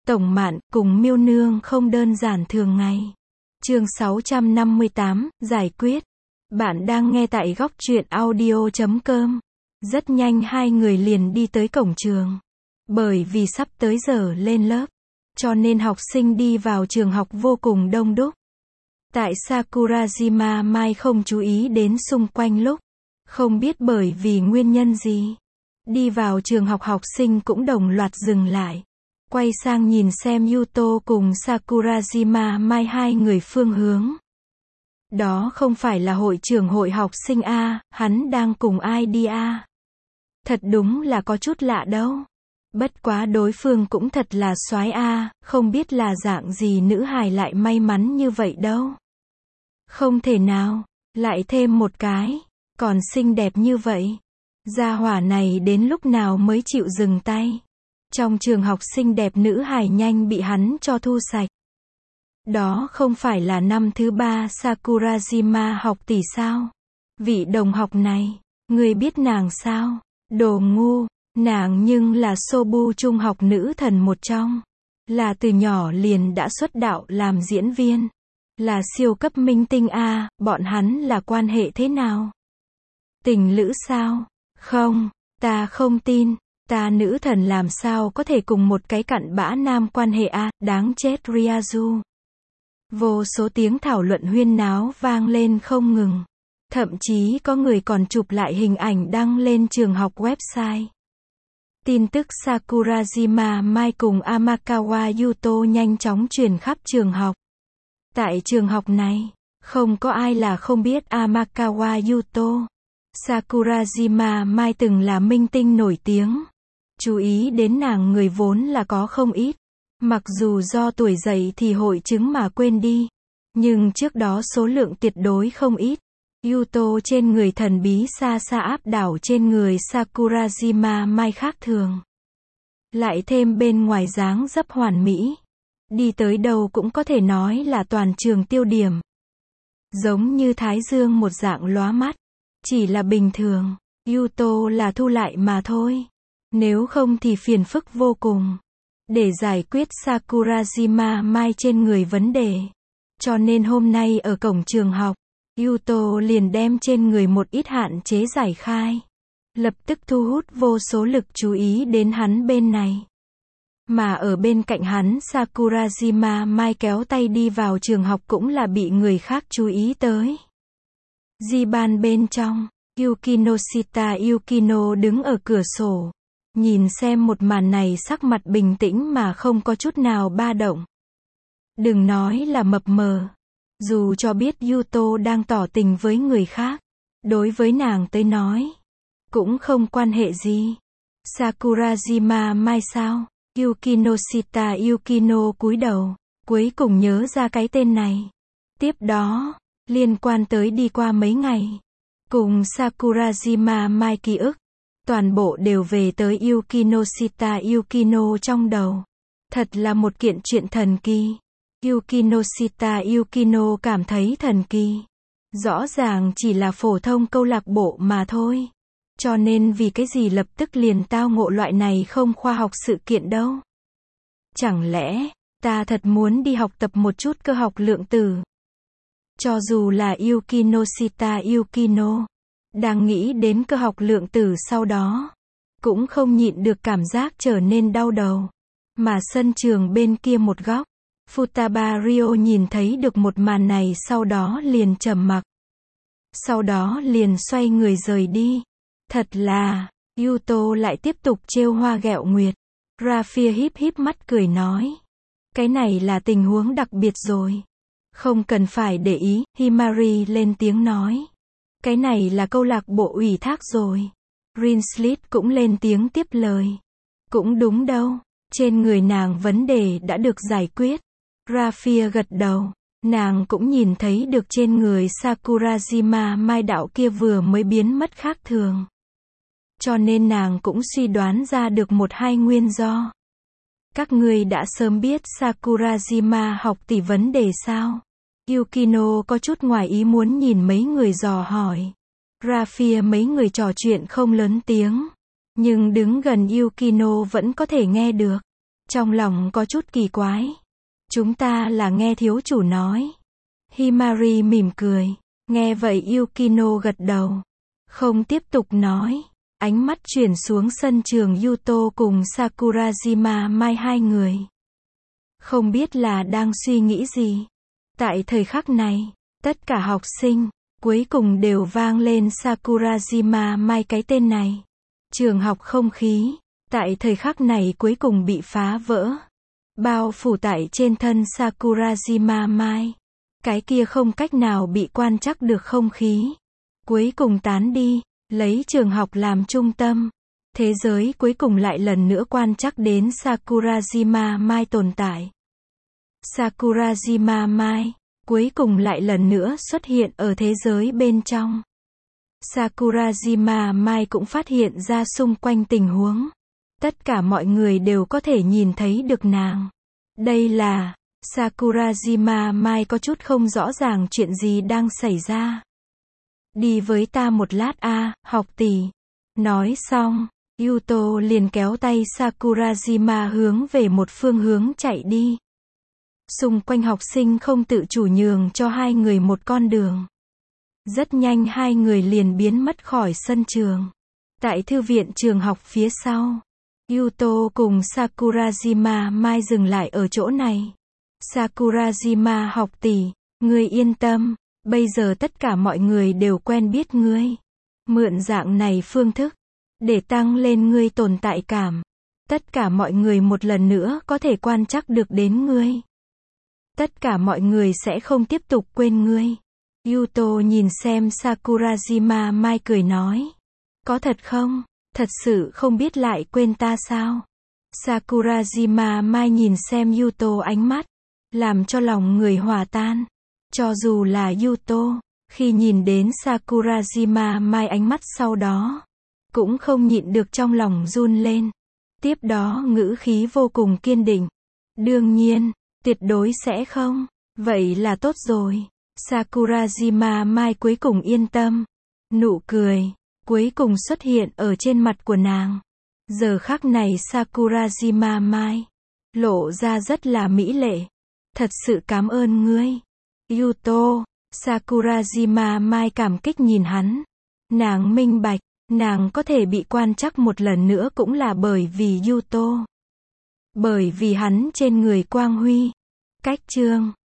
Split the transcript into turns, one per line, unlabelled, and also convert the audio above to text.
Tổng Mạn cùng Miêu Nương không đơn giản thường ngày. Chương 658, giải quyết. Bạn đang nghe tại góc truyện audio.com. Rất nhanh hai người liền đi tới cổng trường. Bởi vì sắp tới giờ lên lớp, cho nên học sinh đi vào trường học vô cùng đông đúc. Tại Sakurajima Mai không chú ý đến xung quanh lúc, không biết bởi vì nguyên nhân gì. Đi vào trường học học sinh cũng đồng loạt dừng lại. Quay sang nhìn xem Yuto cùng Sakurajima Mai hai người phương hướng. Đó không phải là hội trưởng hội học sinh A, hắn đang cùng ai đi A. Thật đúng là có chút lạ đâu. Bất quá đối phương cũng thật là soái A, không biết là dạng gì nữ hài lại may mắn như vậy đâu. Không thể nào, lại thêm một cái, còn xinh đẹp như vậy. Gia hỏa này đến lúc nào mới chịu dừng tay. Trong trường học xinh đẹp nữ hài nhanh bị hắn cho thu sạch. Đó không phải là năm thứ 3 Sakurajima học tỷ sao? Vị đồng học này, người biết nàng sao? Đồ ngu, nàng nhưng là Sobu trung học nữ thần một trong. Là từ nhỏ liền đã xuất đạo làm diễn viên. Là siêu cấp minh tinh A, bọn hắn là quan hệ thế nào? Tình lữ sao? Không, ta không tin. Ta nữ thần làm sao có thể cùng một cái cặn bã nam quan hệ A, đáng chết Ryazu. Vô số tiếng thảo luận huyên náo vang lên không ngừng. Thậm chí có người còn chụp lại hình ảnh đăng lên trường học website. Tin tức Sakurajima Mai cùng Amakawa Yuto nhanh chóng truyền khắp trường học. Tại trường học này, không có ai là không biết Amakawa Yuto. Sakurajima Mai từng là minh tinh nổi tiếng. Chú ý đến nàng người vốn là có không ít. Mặc dù do tuổi dậy thì hội chứng mà quên đi. Nhưng trước đó số lượng tuyệt đối không ít. Yuto trên người thần bí xa xa áp đảo trên người Sakurajima Mai khác thường. Lại thêm bên ngoài dáng dấp hoàn mỹ. Đi tới đâu cũng có thể nói là toàn trường tiêu điểm. Giống như thái dương một dạng lóa mắt. Chỉ là bình thường, Yuto là thu lại mà thôi. Nếu không thì phiền phức vô cùng. Để giải quyết Sakurajima Mai trên người vấn đề. Cho nên hôm nay ở cổng trường học, Yuto liền đem trên người một ít hạn chế giải khai. Lập tức thu hút vô số lực chú ý đến hắn bên này. Mà ở bên cạnh hắn Sakurajima Mai kéo tay đi vào trường học cũng là bị người khác chú ý tới. Giban bên trong, Yukinoshita Yukino đứng ở cửa sổ. Nhìn xem một màn này sắc mặt bình tĩnh mà không có chút nào ba động. Đừng nói là mập mờ. Dù cho biết Yuto đang tỏ tình với người khác. Đối với nàng tới nói. Cũng không quan hệ gì. Sakurajima Mai sao? Yukinoshita Yukino cúi đầu. Cuối cùng nhớ ra cái tên này. Tiếp đó, liên quan tới đi qua mấy ngày. Cùng Sakurajima Mai ký ức. Toàn bộ đều về tới Yukinoshita Yukino trong đầu. Thật là một kiện chuyện thần kỳ. Yukinoshita Yukino cảm thấy thần kỳ. Rõ ràng chỉ là phổ thông câu lạc bộ mà thôi. Cho nên vì cái gì lập tức liền tao ngộ loại này không khoa học sự kiện đâu. Chẳng lẽ, ta thật muốn đi học tập một chút cơ học lượng tử. Cho dù là Yukinoshita Yukino. Đang nghĩ đến cơ học lượng tử sau đó. Cũng không nhịn được cảm giác trở nên đau đầu. Mà sân trường bên kia một góc. Futaba Ryo nhìn thấy được một màn này sau đó liền trầm mặc. Sau đó liền xoay người rời đi. Thật là, Yuto lại tiếp tục trêu hoa ghẹo nguyệt. Rafia híp híp mắt cười nói. Cái này là tình huống đặc biệt rồi. Không cần phải để ý, Himari lên tiếng nói. Cái này là câu lạc bộ ủy thác rồi. Rinslit cũng lên tiếng tiếp lời. Cũng đúng đâu. Trên người nàng vấn đề đã được giải quyết. Rafia gật đầu. Nàng cũng nhìn thấy được trên người Sakurajima Mai đạo kia vừa mới biến mất khác thường. Cho nên nàng cũng suy đoán ra được một hai nguyên do. Các ngươi đã sớm biết Sakurajima học tỷ vấn đề sao? Yukino có chút ngoài ý muốn nhìn mấy người dò hỏi. Rafia mấy người trò chuyện không lớn tiếng. Nhưng đứng gần Yukino vẫn có thể nghe được. trong lòng có chút kỳ quái. Chúng ta là nghe thiếu chủ nói. Himari mỉm cười. Nghe vậy Yukino gật đầu. Không tiếp tục nói. Ánh mắt chuyển xuống sân trường Yuto cùng Sakurajima Mai hai người. Không biết là đang suy nghĩ gì. Tại thời khắc này, tất cả học sinh, cuối cùng đều vang lên Sakurajima Mai cái tên này. Trường học không khí, tại thời khắc này cuối cùng bị phá vỡ. Bao phủ tại trên thân Sakurajima Mai. Cái kia không cách nào bị quan trắc được không khí. Cuối cùng tán đi, lấy trường học làm trung tâm. Thế giới cuối cùng lại lần nữa quan trắc đến Sakurajima Mai tồn tại. Sakurajima Mai, cuối cùng lại lần nữa xuất hiện ở thế giới bên trong. Sakurajima Mai cũng phát hiện ra xung quanh tình huống. Tất cả mọi người đều có thể nhìn thấy được nàng. Đây là, Sakurajima Mai có chút không rõ ràng chuyện gì đang xảy ra. Đi với ta một lát học tỷ. Nói xong, Yuto liền kéo tay Sakurajima hướng về một phương hướng chạy đi. Xung quanh học sinh không tự chủ nhường cho hai người một con đường. Rất nhanh hai người liền biến mất khỏi sân trường. Tại thư viện trường học phía sau, Yuto cùng Sakurajima Mai dừng lại ở chỗ này. Sakurajima học tỷ, ngươi yên tâm, bây giờ tất cả mọi người đều quen biết ngươi. Mượn dạng này phương thức, để tăng lên ngươi tồn tại cảm. Tất cả mọi người một lần nữa có thể quan trắc được đến ngươi. Tất cả mọi người sẽ không tiếp tục quên ngươi. Yuto nhìn xem Sakurajima Mai cười nói. Có thật không? Thật sự không biết lại quên ta sao? Sakurajima Mai nhìn xem Yuto ánh mắt, làm cho lòng người hòa tan. Cho dù là Yuto, khi nhìn đến Sakurajima Mai ánh mắt sau đó, cũng không nhịn được trong lòng run lên. Tiếp đó ngữ khí vô cùng kiên định. Đương nhiên, tuyệt đối sẽ không. Vậy là tốt rồi. Sakurajima Mai cuối cùng yên tâm. Nụ cười cuối cùng xuất hiện ở trên mặt của nàng. Giờ khắc này Sakurajima Mai lộ ra rất là mỹ lệ. Thật sự cảm ơn ngươi, Yuto. Sakurajima Mai cảm kích nhìn hắn. Nàng minh bạch, nàng có thể bị quan trắc một lần nữa cũng là bởi vì Yuto. Bởi vì hắn trên người quang huy. Cách chương